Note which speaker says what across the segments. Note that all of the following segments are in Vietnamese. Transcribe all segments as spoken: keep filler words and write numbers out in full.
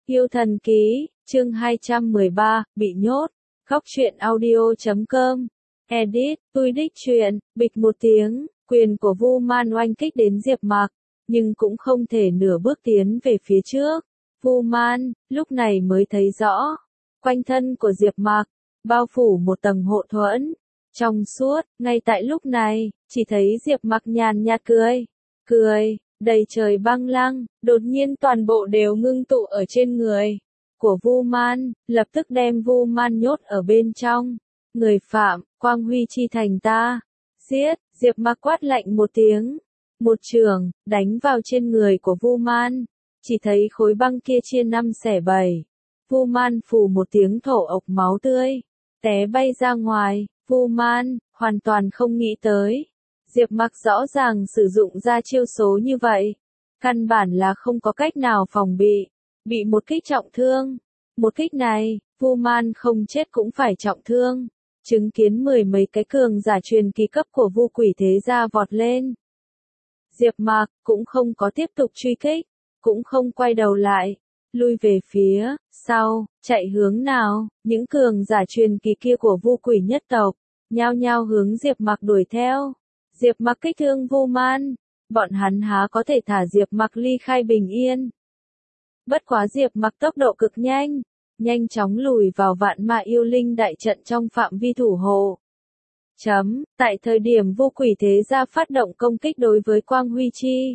Speaker 1: Yêu thần ký, chương hai trăm mười ba, bị nhốt. Góc truyện audio chấm com. Edit, tôi đích truyện, bịch một tiếng, quyền của Vu Man oanh kích đến Diệp Mạc, nhưng cũng không thể nửa bước tiến về phía trước. Vu Man, lúc này mới thấy rõ, quanh thân của Diệp Mạc, bao phủ một tầng hộ thuẫn. Trong suốt, ngay tại lúc này, chỉ thấy Diệp Mạc nhàn nhạt cười. Cười, đầy trời băng lăng, đột nhiên toàn bộ đều ngưng tụ ở trên người của Vu Man, lập tức đem Vu Man nhốt ở bên trong. Người phạm, Quang Huy chi thành ta. Giết, Diệp Mạc quát lạnh một tiếng. Một chưởng, đánh vào trên người của Vu Man. Chỉ thấy khối băng kia chia năm xẻ bảy. Vu Man phù một tiếng thổ ộc máu tươi, té bay ra ngoài. Vu Man, hoàn toàn không nghĩ tới. Diệp Mạc rõ ràng sử dụng ra chiêu số như vậy. Căn bản là không có cách nào phòng bị. Bị một kích trọng thương. Một kích này, Vu Man không chết cũng phải trọng thương. Chứng kiến mười mấy cái cường giả truyền kỳ cấp của Vu Quỷ Thế Gia vọt lên. Diệp Mạc cũng không có tiếp tục truy kích, cũng không quay đầu lại, lui về phía sau, chạy hướng nào, những cường giả truyền kỳ kia của Vu Quỷ nhất tộc, nhao nhao hướng Diệp Mạc đuổi theo. Diệp Mạc kích thương Vu Man, bọn hắn há có thể thả Diệp Mạc ly khai bình yên. Bất quá Diệp Mạc tốc độ cực nhanh, nhanh chóng lùi vào vạn ma yêu linh đại trận trong phạm vi thủ hộ. Chấm, tại thời điểm Vu Quỷ Thế Gia phát động công kích đối với Quang Huy Chi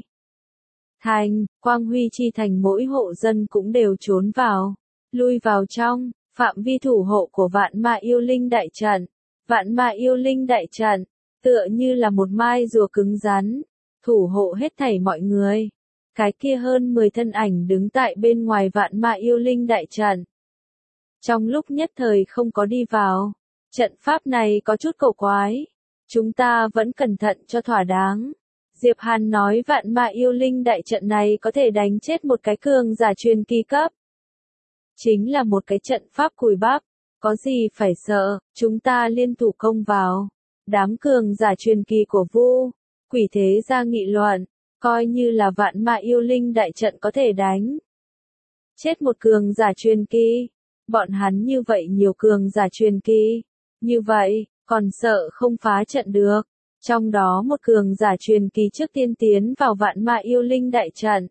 Speaker 1: Thành, Quang Huy Chi Thành mỗi hộ dân cũng đều trốn vào, lui vào trong phạm vi thủ hộ của vạn ma yêu linh đại trận. Vạn ma yêu linh đại trận, tựa như là một mai rùa cứng rắn, thủ hộ hết thảy mọi người. Cái kia hơn mười thân ảnh đứng tại bên ngoài vạn ma yêu linh đại trận. Trong lúc nhất thời không có đi vào, trận pháp này có chút cổ quái. Chúng ta vẫn cẩn thận cho thỏa đáng. Diệp Hàn nói vạn ma yêu linh đại trận này có thể đánh chết một cái cường giả truyền kỳ cấp. Chính là một cái trận pháp cùi bắp. Có gì phải sợ, chúng ta liên thủ công vào. Đám cường giả truyền kỳ của Vu Quỷ Thế Gia nghị luận, coi như là vạn ma yêu linh đại trận có thể đánh chết một cường giả truyền kỳ. Bọn hắn như vậy nhiều cường giả truyền kỳ, như vậy, còn sợ không phá trận được. Trong đó một cường giả truyền kỳ trước tiên tiến vào vạn ma yêu linh đại trận.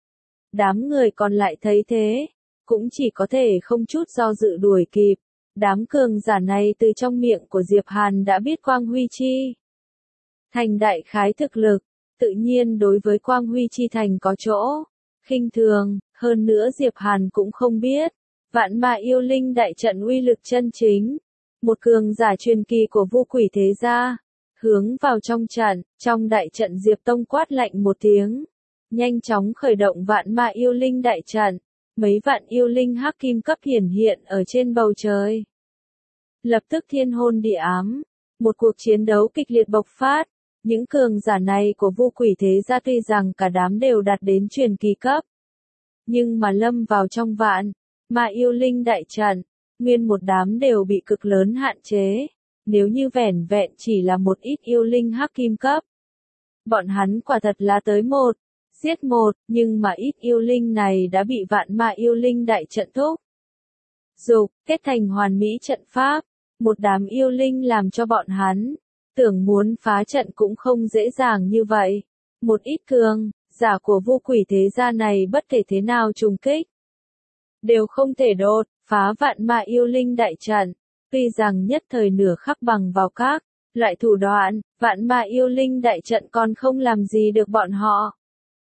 Speaker 1: Đám người còn lại thấy thế, cũng chỉ có thể không chút do dự đuổi kịp. Đám cường giả này từ trong miệng của Diệp Hàn đã biết Quang Huy Chi Thành đại khái thực lực, tự nhiên đối với Quang Huy Chi Thành có chỗ khinh thường, hơn nữa Diệp Hàn cũng không biết, vạn ma yêu linh đại trận uy lực chân chính. Một cường giả truyền kỳ của Vu Quỷ Thế Gia, hướng vào trong trận, trong đại trận Diệp Tông quát lạnh một tiếng, nhanh chóng khởi động vạn ma yêu linh đại trận. Mấy vạn yêu linh hắc kim cấp hiển hiện ở trên bầu trời. Lập tức thiên hôn địa ám, một cuộc chiến đấu kịch liệt bộc phát. Những cường giả này của Vu Quỷ Thế Gia tuy rằng cả đám đều đạt đến truyền kỳ cấp, nhưng mà lâm vào trong vạn ma yêu linh đại trận, nguyên một đám đều bị cực lớn hạn chế. Nếu như vẻn vẹn chỉ là một ít yêu linh hắc kim cấp, bọn hắn quả thật là tới một giết một, nhưng mà ít yêu linh này đã bị vạn ma yêu linh đại trận thúc giục, kết thành hoàn mỹ trận pháp. Một đám yêu linh làm cho bọn hắn tưởng muốn phá trận cũng không dễ dàng như vậy. Một ít cường giả của Vu Quỷ Thế Gia này bất kể thế nào trùng kích, đều không thể đột phá vạn ma yêu linh đại trận. Tuy rằng nhất thời nửa khắc bằng vào các loại thủ đoạn, vạn ma yêu linh đại trận còn không làm gì được bọn họ.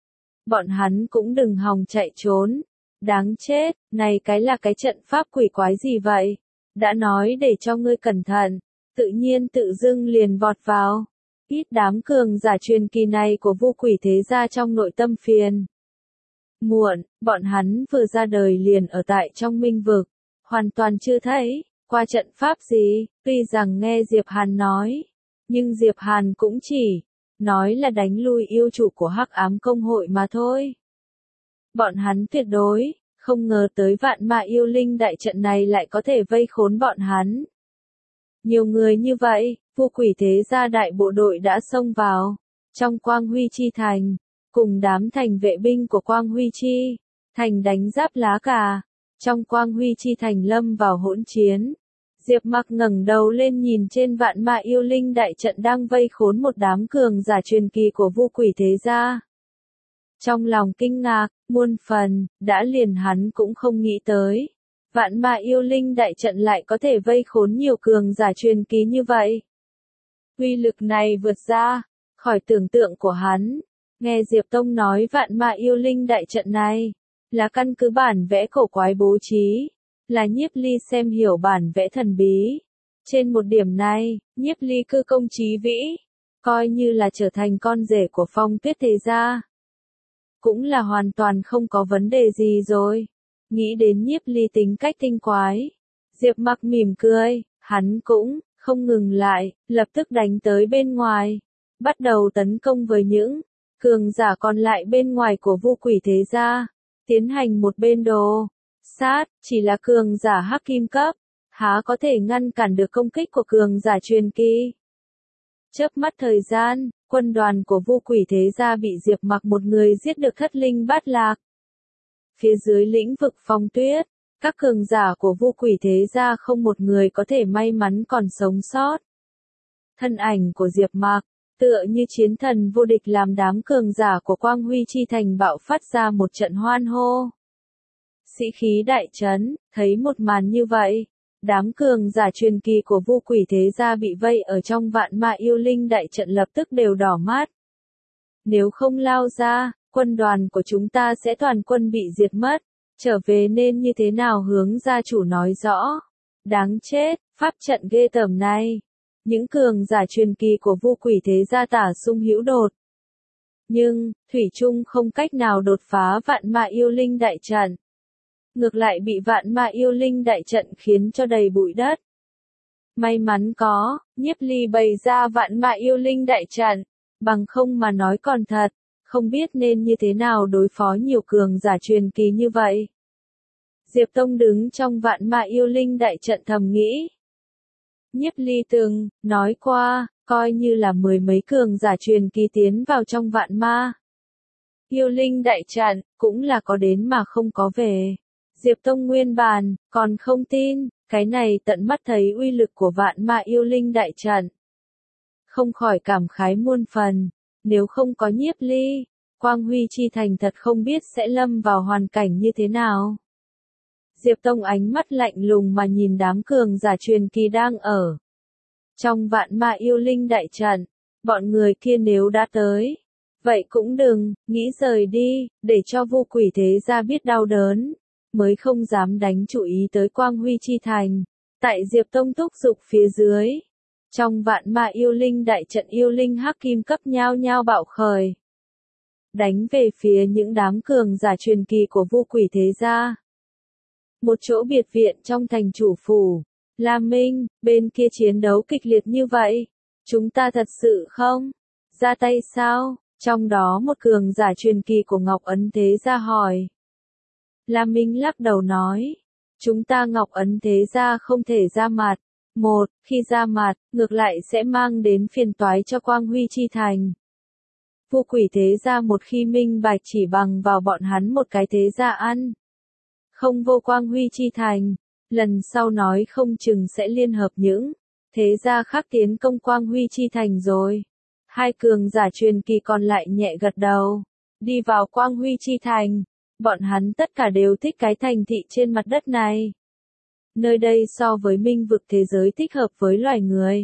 Speaker 1: Bọn hắn cũng đừng hòng chạy trốn. Đáng chết, này cái là cái trận pháp quỷ quái gì vậy? Đã nói để cho ngươi cẩn thận, tự nhiên tự dưng liền vọt vào. Ít đám cường giả truyền kỳ này của Vu Quỷ Thế Gia trong nội tâm phiền muộn, bọn hắn vừa ra đời liền ở tại trong minh vực, hoàn toàn chưa thấy qua trận pháp gì. Tuy rằng nghe Diệp Hàn nói, nhưng Diệp Hàn cũng chỉ nói là đánh lui yêu chủ của Hắc Ám Công hội mà thôi. Bọn hắn tuyệt đối không ngờ tới vạn ma yêu linh đại trận này lại có thể vây khốn bọn hắn. Nhiều người như vậy, Vu Quỷ Thế Gia đại bộ đội đã xông vào trong Quang Huy Chi Thành, cùng đám thành vệ binh của Quang Huy Chi Thành đánh giáp lá cà. Trong Quang Huy Chi Thành lâm vào hỗn chiến, Diệp Mặc ngẩng đầu lên nhìn trên vạn ma yêu linh đại trận đang vây khốn một đám cường giả truyền kỳ của Vu Quỷ thế gia. Trong lòng kinh ngạc, muôn phần, đã liền hắn cũng không nghĩ tới. Vạn ma yêu linh đại trận lại có thể vây khốn nhiều cường giả truyền kỳ như vậy. Uy lực này vượt ra khỏi tưởng tượng của hắn. Nghe Diệp Tông nói vạn ma yêu linh đại trận này là căn cứ bản vẽ cổ quái bố trí, là Nhiếp Ly xem hiểu bản vẽ thần bí. Trên một điểm này, Nhiếp Ly cư công trí vĩ, coi như là trở thành con rể của Phong Tuyết thế gia, cũng là hoàn toàn không có vấn đề gì rồi. Nghĩ đến Nhiếp Ly tính cách tinh quái, Diệp Mặc mỉm cười, hắn cũng không ngừng lại, lập tức đánh tới bên ngoài, bắt đầu tấn công với những cường giả còn lại bên ngoài của Vu Quỷ thế gia, tiến hành một bên đồ sát. Chỉ là cường giả hắc kim cấp, há có thể ngăn cản được công kích của cường giả truyền kỳ. Chớp mắt thời gian, quân đoàn của Vu Quỷ thế gia bị Diệp Mặc một người giết được thất linh bát lạc. Phía dưới lĩnh vực Phong Tuyết, các cường giả của Vu Quỷ thế gia không một người có thể may mắn còn sống sót. Thân ảnh của Diệp Mặc, tựa như chiến thần vô địch, làm đám cường giả của Quang Huy Chi Thành bạo phát ra một trận hoan hô. Sĩ khí đại trấn, thấy một màn như vậy, đám cường giả truyền kỳ của Vu Quỷ thế gia bị vây ở trong vạn ma yêu linh đại trận lập tức đều đỏ mắt. Nếu không lao ra, quân đoàn của chúng ta sẽ toàn quân bị diệt mất, trở về nên như thế nào hướng gia chủ nói rõ. Đáng chết, pháp trận ghê tởm này. Những cường giả truyền kỳ của Vu Quỷ thế gia tả sung hữu đột. Nhưng, thủy chung không cách nào đột phá vạn ma yêu linh đại trận. Ngược lại bị vạn ma yêu linh đại trận khiến cho đầy bụi đất. May mắn có, Nhiếp Ly bày ra vạn ma yêu linh đại trận, bằng không mà nói còn thật, không biết nên như thế nào đối phó nhiều cường giả truyền kỳ như vậy. Diệp Tông đứng trong vạn ma yêu linh đại trận thầm nghĩ. Nhiếp Ly từng nói qua, coi như là mười mấy cường giả truyền kỳ tiến vào trong vạn ma yêu linh đại trận, cũng là có đến mà không có về. Diệp Tông nguyên bản còn không tin, cái này tận mắt thấy uy lực của vạn ma yêu linh đại trận, không khỏi cảm khái muôn phần. Nếu không có Nhiếp Ly, Quang Huy Chi Thành thật không biết sẽ lâm vào hoàn cảnh như thế nào. Diệp Tông ánh mắt lạnh lùng mà nhìn đám cường giả truyền kỳ đang ở trong vạn ma yêu linh đại trận. Bọn người kia nếu đã tới, vậy cũng đừng nghĩ rời đi, để cho Vu Quỷ thế gia biết đau đớn, mới không dám đánh chú ý tới Quang Huy Chi Thành. Tại Diệp Tông thúc giục phía dưới, trong vạn ma yêu linh đại trận, yêu linh hắc kim cấp nhao nhao bạo khởi, đánh về phía những đám cường giả truyền kỳ của Vu Quỷ thế gia. Một chỗ biệt viện trong thành chủ phủ, Lam Minh, bên kia chiến đấu kịch liệt như vậy, chúng ta thật sự không ra tay sao? Trong đó một cường giả truyền kỳ của Ngọc Ấn thế gia hỏi. Lam Minh lắc đầu nói, chúng ta Ngọc Ấn thế gia không thể ra mặt. Một, khi ra mặt, ngược lại sẽ mang đến phiền toái cho Quang Huy Chi Thành. Vu Quỷ thế gia một khi minh bạch chỉ bằng vào bọn hắn một cái thế gia ăn không vô Quang Huy Chi Thành, lần sau nói không chừng sẽ liên hợp những thế gia khác tiến công Quang Huy Chi Thành rồi. Hai cường giả truyền kỳ còn lại nhẹ gật đầu, đi vào Quang Huy Chi Thành, bọn hắn tất cả đều thích cái thành thị trên mặt đất này. Nơi đây so với minh vực thế giới thích hợp với loài người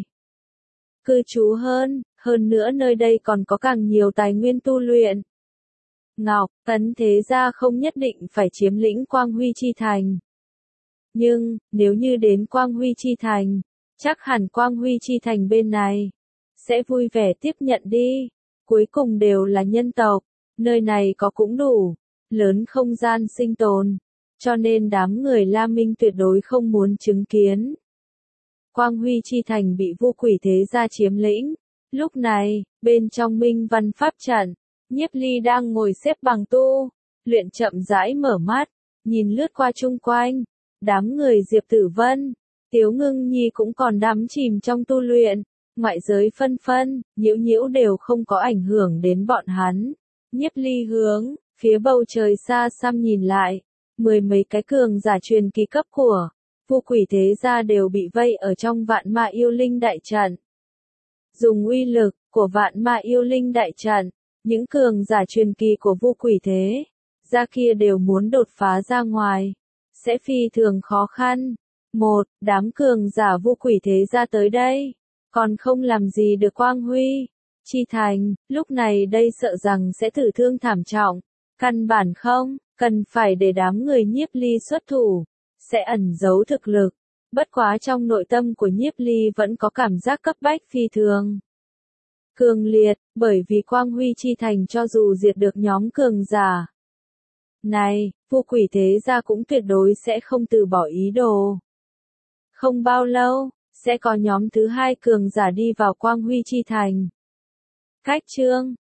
Speaker 1: cư trú hơn, hơn nữa nơi đây còn có càng nhiều tài nguyên tu luyện. Ngọc Ấn thế gia không nhất định phải chiếm lĩnh Quang Huy Chi Thành. Nhưng, nếu như đến Quang Huy Chi Thành, chắc hẳn Quang Huy Chi Thành bên này sẽ vui vẻ tiếp nhận đi. Cuối cùng đều là nhân tộc, nơi này có cũng đủ lớn không gian sinh tồn, cho nên đám người La Minh tuyệt đối không muốn chứng kiến Quang Huy Chi Thành bị Vu Quỷ thế gia chiếm lĩnh. Lúc này, bên trong Minh Văn Pháp trận, Nhiếp Ly đang ngồi xếp bằng tu luyện, chậm rãi mở mắt, nhìn lướt qua chung quanh, đám người Diệp Tử Vân, Tiếu Ngưng Nhi cũng còn đắm chìm trong tu luyện, ngoại giới phân phân, nhiễu nhiễu đều không có ảnh hưởng đến bọn hắn. Nhiếp Ly hướng phía bầu trời xa xăm nhìn lại, Mười mấy cái cường giả truyền kỳ cấp của Vu Quỷ Thế Gia đều bị vây ở trong Vạn Ma Yêu Linh đại trận. Dùng uy lực của Vạn Ma Yêu Linh đại trận, những cường giả truyền kỳ của Vu Quỷ Thế Gia kia đều muốn đột phá ra ngoài, sẽ phi thường khó khăn. Một, đám cường giả Vu Quỷ Thế Gia tới đây, còn không làm gì được Quang Huy Chi Thành, lúc này đây sợ rằng sẽ tử thương thảm trọng, căn bản không cần phải để đám người Nhiếp Ly xuất thủ, sẽ ẩn giấu thực lực. Bất quá trong nội tâm của Nhiếp Ly vẫn có cảm giác cấp bách phi thường cường liệt, bởi vì Quang Huy Chi Thành cho dù diệt được nhóm cường giả này, Vu Quỷ Thế Gia cũng tuyệt đối sẽ không từ bỏ ý đồ. Không bao lâu, sẽ có nhóm thứ hai cường giả đi vào Quang Huy Chi Thành. Cách chương